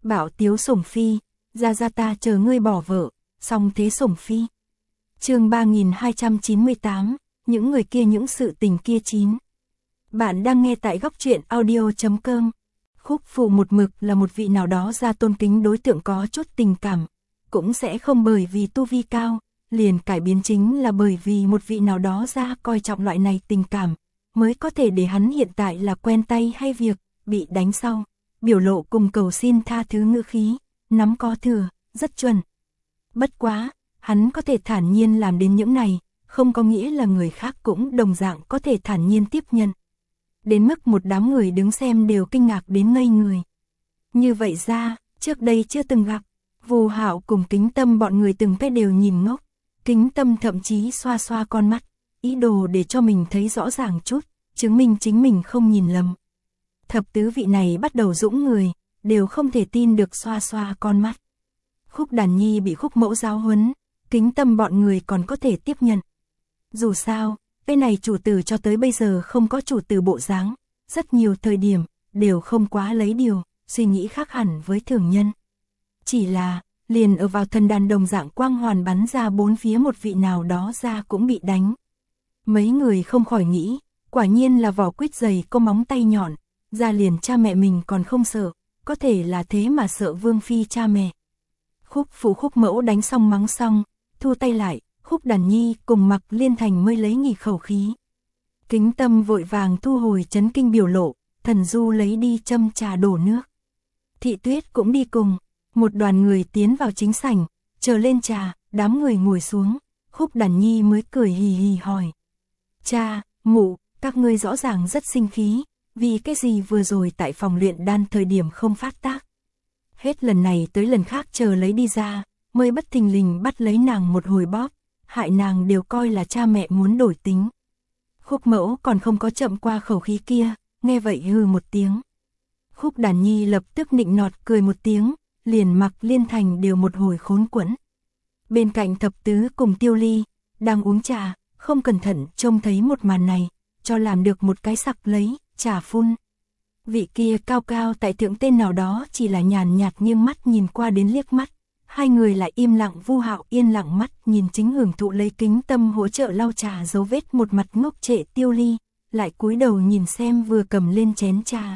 Bạo tiếu sủng phi, ra ta chờ ngươi bỏ vợ, song thế sủng phi. Chương 3298, những người kia những sự tình kia 9. Bạn đang nghe tại góc truyện audio.com. Khúc Phụ một mực là một vị nào đó ra tôn kính đối tượng có chút tình cảm, cũng sẽ không bởi vì tu vi cao, liền cải biến, chính là bởi vì một vị nào đó ra coi trọng loại này tình cảm, mới có thể để hắn hiện tại là quen tay hay việc, bị đánh sau, biểu lộ cùng cầu xin tha thứ ngữ khí, nắm có thừa, rất chuẩn. Bất quá, hắn có thể thản nhiên làm đến những này, không có nghĩa là người khác cũng đồng dạng có thể thản nhiên tiếp nhận. Đến mức một đám người đứng xem đều kinh ngạc đến ngây người. Như vậy ra, trước đây chưa từng gặp, Vu Hạo cùng Kính Tâm bọn người từng cái đều nhìn ngốc. Kính Tâm thậm chí xoa xoa con mắt, ý đồ để cho mình thấy rõ ràng chút, chứng minh chính mình không nhìn lầm. Thập tứ vị này bắt đầu dũng người, đều không thể tin được xoa xoa con mắt. Khúc Đàn Nhi bị Khúc Mẫu giáo huấn, Kính Tâm bọn người còn có thể tiếp nhận. Dù sao, cái này chủ tử cho tới bây giờ không có chủ tử bộ dáng, rất nhiều thời điểm, đều không quá lấy điều, suy nghĩ khác hẳn với thường nhân. Chỉ là, liền ở vào thần đàn đồng dạng quang hoàn bắn ra bốn phía một vị nào đó ra cũng bị đánh. Mấy người không khỏi nghĩ, quả nhiên là vỏ quýt dày có móng tay nhọn, ra liền cha mẹ mình còn không sợ, có thể là thế mà sợ Vương Phi cha mẹ. Khúc Phụ Khúc Mẫu đánh xong mắng xong, thu tay lại, Khúc Đàn Nhi cùng Mặc Liên Thành mới lấy nghỉ khẩu khí. Kính Tâm vội vàng thu hồi chấn kinh biểu lộ, Thần Du lấy đi châm trà đổ nước. Thị Tuyết cũng đi cùng, một đoàn người tiến vào chính sảnh, chờ lên trà, đám người ngồi xuống, Khúc Đàn Nhi mới cười hì hì hỏi. Cha, mụ, các ngươi rõ ràng rất sinh khí, vì cái gì vừa rồi tại phòng luyện đan thời điểm không phát tác. Hết lần này tới lần khác chờ lấy đi ra, mới bất thình lình bắt lấy nàng một hồi bóp, hại nàng đều coi là cha mẹ muốn đổi tính. Khúc Mẫu còn không có chậm qua khẩu khí kia, nghe vậy hừ một tiếng. Khúc Đàn Nhi lập tức nịnh nọt cười một tiếng, liền Mặc Liên Thành đều một hồi khốn quẫn. Bên cạnh Thập Tứ cùng Tiêu Ly, đang uống trà, không cẩn thận trông thấy một màn này, cho làm được một cái sặc lấy, trà phun. Vị kia cao cao tại thượng tên nào đó chỉ là nhàn nhạt nghiêng mắt nhìn qua đến liếc mắt, hai người lại im lặng. Vu Hạo yên lặng mắt nhìn chính hưởng thụ lấy Kính Tâm hỗ trợ lau trà dấu vết một mặt ngốc trệ Tiêu Ly, lại cúi đầu nhìn xem vừa cầm lên chén trà.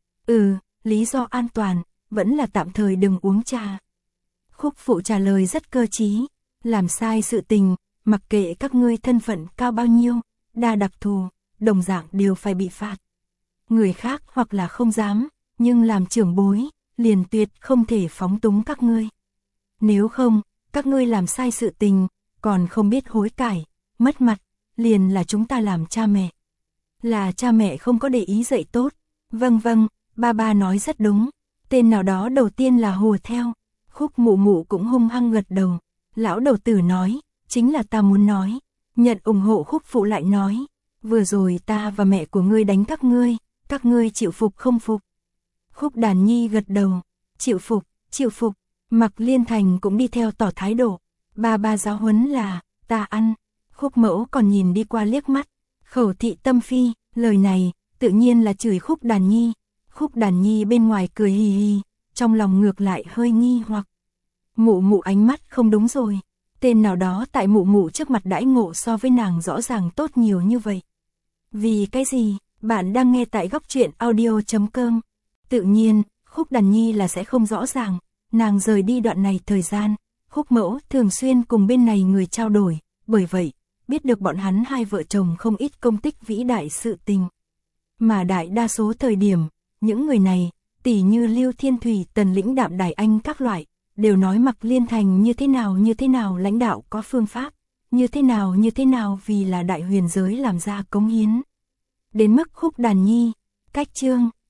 Lý do an toàn, vẫn là tạm thời đừng uống trà. Khúc Phụ trả lời rất cơ trí, làm sai sự tình, mặc kệ các ngươi thân phận cao bao nhiêu, đa đặc thù, đồng dạng đều phải bị phạt. Người khác hoặc là không dám, nhưng làm trưởng bối, liền tuyệt không thể phóng túng các ngươi. Nếu không, các ngươi làm sai sự tình, còn không biết hối cải, mất mặt, liền là chúng ta làm cha mẹ. Là cha mẹ không có để ý dạy tốt. Vâng, ba nói rất đúng. Tên nào đó đầu tiên là hùa theo. Khúc Mụ Mụ cũng hung hăng gật đầu. Lão đầu tử nói, chính là ta muốn nói. Nhận ủng hộ Khúc Phụ lại nói, vừa rồi ta và mẹ của ngươi đánh các ngươi chịu phục không phục? Khúc Đàn Nhi gật đầu, chịu phục. Mặc Liên Thành cũng đi theo tỏ thái độ. Ba giáo huấn là, ta ăn. Khúc Mẫu còn nhìn đi qua liếc mắt. Khẩu thị tâm phi, lời này, tự nhiên là chửi Khúc Đàn Nhi. Khúc Đàn Nhi bên ngoài cười hì hì, trong lòng ngược lại hơi nghi hoặc. Mụ Mụ ánh mắt không đúng rồi. Tên nào đó tại Mụ Mụ trước mặt đãi ngộ so với nàng rõ ràng tốt nhiều như vậy. Vì cái gì? Bạn đang nghe tại góc truyện audio.com. Tự nhiên, Khúc Đàn Nhi là sẽ không rõ ràng. Nàng rời đi đoạn này thời gian, Khúc Mẫu thường xuyên cùng bên này người trao đổi, bởi vậy, biết được bọn hắn hai vợ chồng không ít công tích vĩ đại sự tình. Mà đại đa số thời điểm, những người này, tỉ như Lưu Thiên Thủy, Tần Lĩnh Đạm Đài Anh các loại, đều nói Mặc Liên Thành như thế nào lãnh đạo có phương pháp, như thế nào vì là đại huyền giới làm ra cống hiến. Đến mức Khúc Đàn Nhi, cách chương